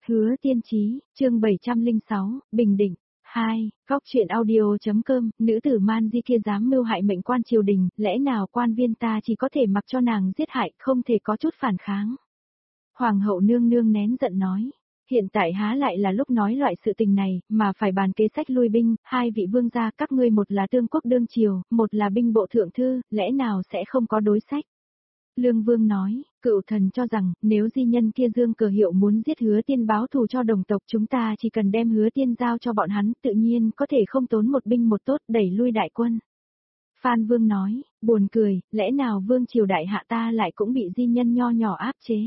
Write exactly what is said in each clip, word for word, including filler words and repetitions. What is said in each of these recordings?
Hứa Tiên Chí, chương bảy trăm lẻ sáu, Bình Định. hai. Góc truyện audio.com, nữ tử man di kia dám mưu hại mệnh quan triều đình, lẽ nào quan viên ta chỉ có thể mặc cho nàng giết hại, không thể có chút phản kháng. Hoàng hậu nương nương nén giận nói. Hiện tại há lại là lúc nói loại sự tình này, mà phải bàn kế sách lui binh, hai vị vương gia các ngươi một là tương quốc đương triều, một là binh bộ thượng thư, lẽ nào sẽ không có đối sách. Lương Vương nói, cựu thần cho rằng, nếu di nhân kia dương cờ hiệu muốn giết Hứa Tiên báo thù cho đồng tộc chúng ta chỉ cần đem Hứa Tiên giao cho bọn hắn, tự nhiên có thể không tốn một binh một tốt đẩy lui đại quân. Phan Vương nói, buồn cười, lẽ nào Vương triều đại hạ ta lại cũng bị di nhân nho nhỏ áp chế.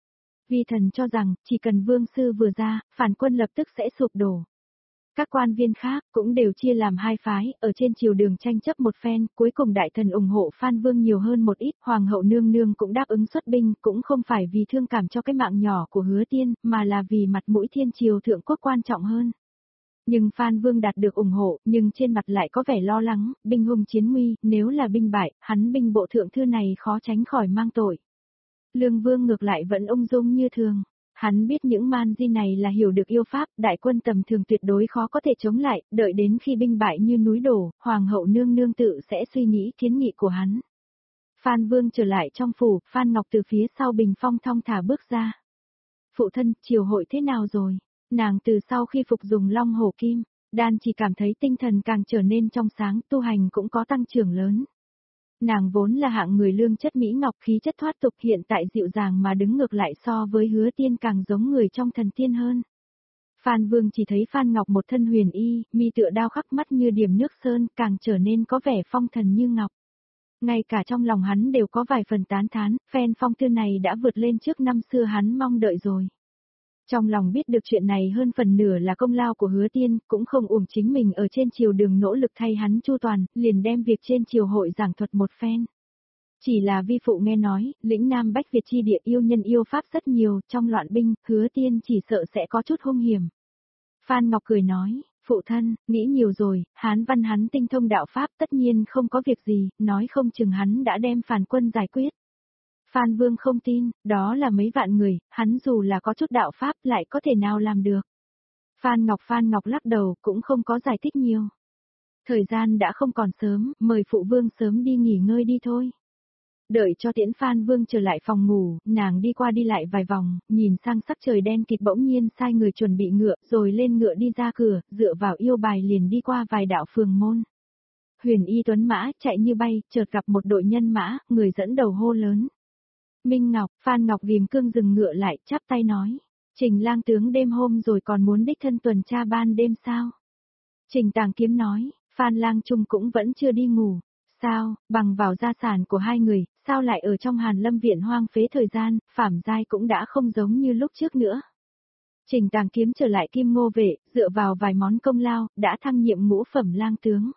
Vi thần cho rằng, chỉ cần Vương sư vừa ra, phản quân lập tức sẽ sụp đổ. Các quan viên khác cũng đều chia làm hai phái, ở trên triều đường tranh chấp một phen, cuối cùng đại thần ủng hộ Phan Vương nhiều hơn một ít, Hoàng hậu nương nương cũng đáp ứng xuất binh, cũng không phải vì thương cảm cho cái mạng nhỏ của Hứa Tiên, mà là vì mặt mũi thiên triều thượng quốc quan trọng hơn. Nhưng Phan Vương đạt được ủng hộ, nhưng trên mặt lại có vẻ lo lắng, binh hung chiến nguy, nếu là binh bại, hắn binh bộ thượng thư này khó tránh khỏi mang tội. Lương Vương ngược lại vẫn ung dung như thường. Hắn biết những man di này là hiểu được yêu pháp, đại quân tầm thường tuyệt đối khó có thể chống lại, đợi đến khi binh bại như núi đổ, Hoàng hậu nương nương tự sẽ suy nghĩ kiến nghị của hắn. Phan Vương trở lại trong phủ, Phan Ngọc từ phía sau bình phong thong thả bước ra. Phụ thân, triều hội thế nào rồi? Nàng từ sau khi phục dùng long hổ kim, đan chỉ cảm thấy tinh thần càng trở nên trong sáng, tu hành cũng có tăng trưởng lớn. Nàng vốn là hạng người lương chất mỹ ngọc khí chất thoát tục, hiện tại dịu dàng mà đứng ngược lại so với Hứa Tiên càng giống người trong thần tiên hơn. Phan Vương chỉ thấy Phan Ngọc một thân huyền y, mi tựa đao khắc mắt như điểm nước sơn, càng trở nên có vẻ phong thần như ngọc. Ngay cả trong lòng hắn đều có vài phần tán thán, phen phong tư này đã vượt lên trước năm xưa hắn mong đợi rồi. Trong lòng biết được chuyện này hơn phần nửa là công lao của Hứa Tiên, cũng không uổng chính mình ở trên triều đường nỗ lực thay hắn chu toàn, liền đem việc trên triều hội giảng thuật một phen. Chỉ là vi phụ nghe nói, lĩnh Nam Bách Việt chi địa yêu nhân yêu pháp rất nhiều, trong loạn binh, Hứa Tiên chỉ sợ sẽ có chút hung hiểm. Phan Ngọc cười nói, phụ thân, nghĩ nhiều rồi, Hán văn hắn tinh thông đạo pháp tất nhiên không có việc gì, nói không chừng hắn đã đem phản quân giải quyết. Phan Vương không tin, đó là mấy vạn người, hắn dù là có chút đạo pháp lại có thể nào làm được. Phan Ngọc Phan Ngọc lắc đầu, cũng không có giải thích nhiều. Thời gian đã không còn sớm, mời phụ vương sớm đi nghỉ ngơi đi thôi. Đợi cho tiễn Phan Vương trở lại phòng ngủ, nàng đi qua đi lại vài vòng, nhìn sang sắc trời đen kịt bỗng nhiên sai người chuẩn bị ngựa, rồi lên ngựa đi ra cửa, dựa vào yêu bài liền đi qua vài đạo phường môn. Huyền y tuấn mã, chạy như bay, chợt gặp một đội nhân mã, người dẫn đầu hô lớn. Minh Ngọc, Phan Ngọc ghim cương dừng ngựa lại, chắp tay nói. Trình lang tướng đêm hôm rồi còn muốn đích thân tuần tra ban đêm sao? Trình Tàng Kiếm nói, Phan lang trung cũng vẫn chưa đi ngủ. Sao, bằng vào gia sản của hai người, sao lại ở trong Hàn Lâm viện hoang phế thời gian, Phạm giai cũng đã không giống như lúc trước nữa. Trình Tàng Kiếm trở lại Kim Ngô vệ, dựa vào vài món công lao, đã thăng nhiệm ngũ phẩm lang tướng.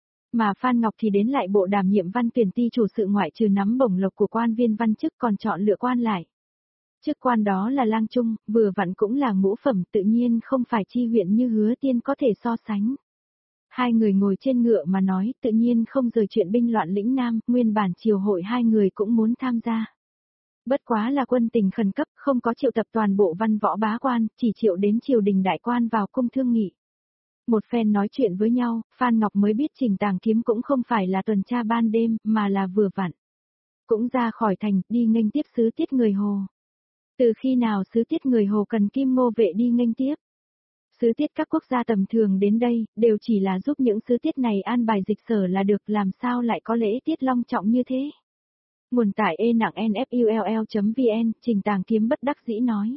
Mà Phan Ngọc thì đến lại bộ đảm nhiệm văn tuyển ty chủ sự ngoại trừ nắm bổng lộc của quan viên văn chức còn chọn lựa quan lại. Chức quan đó là lang trung, vừa vặn cũng là ngũ phẩm, tự nhiên không phải chi huyện như Hứa Tiên có thể so sánh. Hai người ngồi trên ngựa mà nói, tự nhiên không rời chuyện binh loạn lĩnh Nam, nguyên bản triều hội hai người cũng muốn tham gia. Bất quá là quân tình khẩn cấp, không có triệu tập toàn bộ văn võ bá quan, chỉ triệu đến triều đình đại quan vào cung thương nghị. Một phen nói chuyện với nhau, Phan Ngọc mới biết Trình Tàng Kiếm cũng không phải là tuần tra ban đêm, mà là vừa vặn. Cũng ra khỏi thành, đi nghênh tiếp sứ tiết người Hồ. Từ khi nào sứ tiết người Hồ cần Kim Ngô vệ đi nghênh tiếp? Sứ tiết các quốc gia tầm thường đến đây, đều chỉ là giúp những sứ tiết này an bài dịch sở là được, làm sao lại có lễ tiết long trọng như thế? Nguồn tải e nặng n f u l l chấm v n, Trình Tàng Kiếm bất đắc dĩ nói.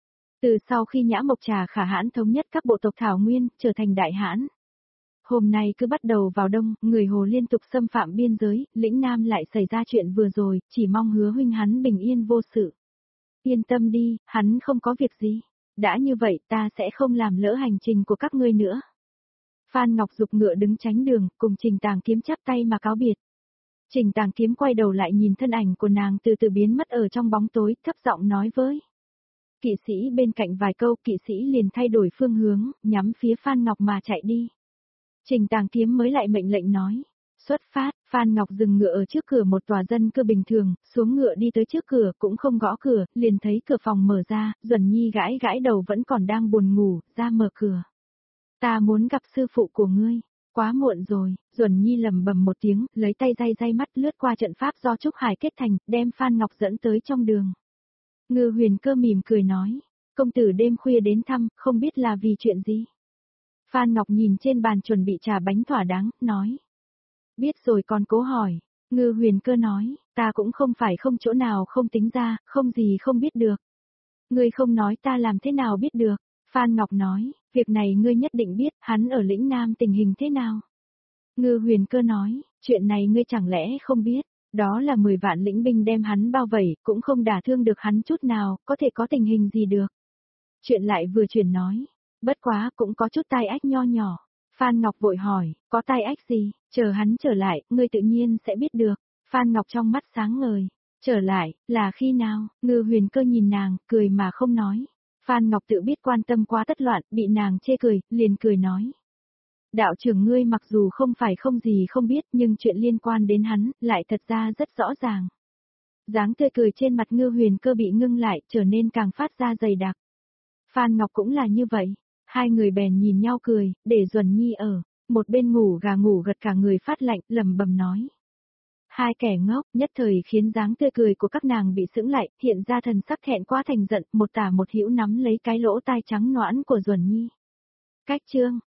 Từ sau khi Nhã Mộc Trà Khả Hãn thống nhất các bộ tộc Thảo Nguyên, trở thành Đại Hãn. Hôm nay cứ bắt đầu vào đông, người Hồ liên tục xâm phạm biên giới, lĩnh Nam lại xảy ra chuyện vừa rồi, chỉ mong Hứa huynh hắn bình yên vô sự. Yên tâm đi, hắn không có việc gì. Đã như vậy ta sẽ không làm lỡ hành trình của các ngươi nữa. Phan Ngọc giục ngựa đứng tránh đường, cùng Trình Tàng Kiếm chắp tay mà cáo biệt. Trình Tàng Kiếm quay đầu lại nhìn thân ảnh của nàng từ từ biến mất ở trong bóng tối, thấp giọng nói với. Kỵ sĩ bên cạnh vài câu, kỵ sĩ liền thay đổi phương hướng, nhắm phía Phan Ngọc mà chạy đi. Trình Tàng Kiếm mới lại mệnh lệnh nói, Xuất phát, Phan Ngọc dừng ngựa ở trước cửa một tòa dân cư bình thường, xuống ngựa đi tới trước cửa, cũng không gõ cửa, liền thấy cửa phòng mở ra, Duẩn Nhi gãi gãi đầu vẫn còn đang buồn ngủ, ra mở cửa. Ta muốn gặp sư phụ của ngươi. Quá muộn rồi, Duẩn Nhi lầm bầm một tiếng, lấy tay day day mắt lướt qua trận pháp do Trúc Hải kết thành, đem Phan Ngọc dẫn tới trong đường. Ngư Huyền Cơ mỉm cười nói, công tử đêm khuya đến thăm, không biết là vì chuyện gì. Phan Ngọc nhìn trên bàn chuẩn bị trà bánh thỏa đáng, nói. Biết rồi còn cố hỏi. Ngư Huyền Cơ nói, ta cũng không phải không chỗ nào không tính ra, không gì không biết được. Ngươi không nói ta làm thế nào biết được. Phan Ngọc nói, việc này ngươi nhất định biết, hắn ở lĩnh Nam tình hình thế nào. Ngư Huyền Cơ nói, chuyện này ngươi chẳng lẽ không biết, đó là mười vạn lĩnh binh đem hắn bao vây, cũng không đả thương được hắn chút nào, có thể có tình hình gì được. Chuyện lại vừa chuyển nói, bất quá cũng có chút tai ách nho nhỏ. Phan Ngọc vội hỏi, có tai ách gì, chờ hắn trở lại, ngươi tự nhiên sẽ biết được. Phan Ngọc trong mắt sáng ngời, trở lại, là khi nào, Ngư Huyền Cơ nhìn nàng, cười mà không nói. Phan Ngọc tự biết quan tâm quá tất loạn, bị nàng chê cười, liền cười nói. Đạo trưởng ngươi mặc dù không phải không gì không biết, nhưng chuyện liên quan đến hắn, lại thật ra rất rõ ràng. Dáng tươi cười trên mặt Ngư Huyền Cơ bị ngưng lại, trở nên càng phát ra dày đặc. Phan Ngọc cũng là như vậy, hai người bèn nhìn nhau cười, để Duẩn Nhi ở, một bên ngủ gà ngủ gật cả người phát lạnh, lẩm bẩm nói. Hai kẻ ngốc, nhất thời khiến dáng tươi cười của các nàng bị sững lại, hiện ra thần sắc thẹn quá thành giận, một tả một hữu nắm lấy cái lỗ tai trắng nõn của Duẩn Nhi. Cách chương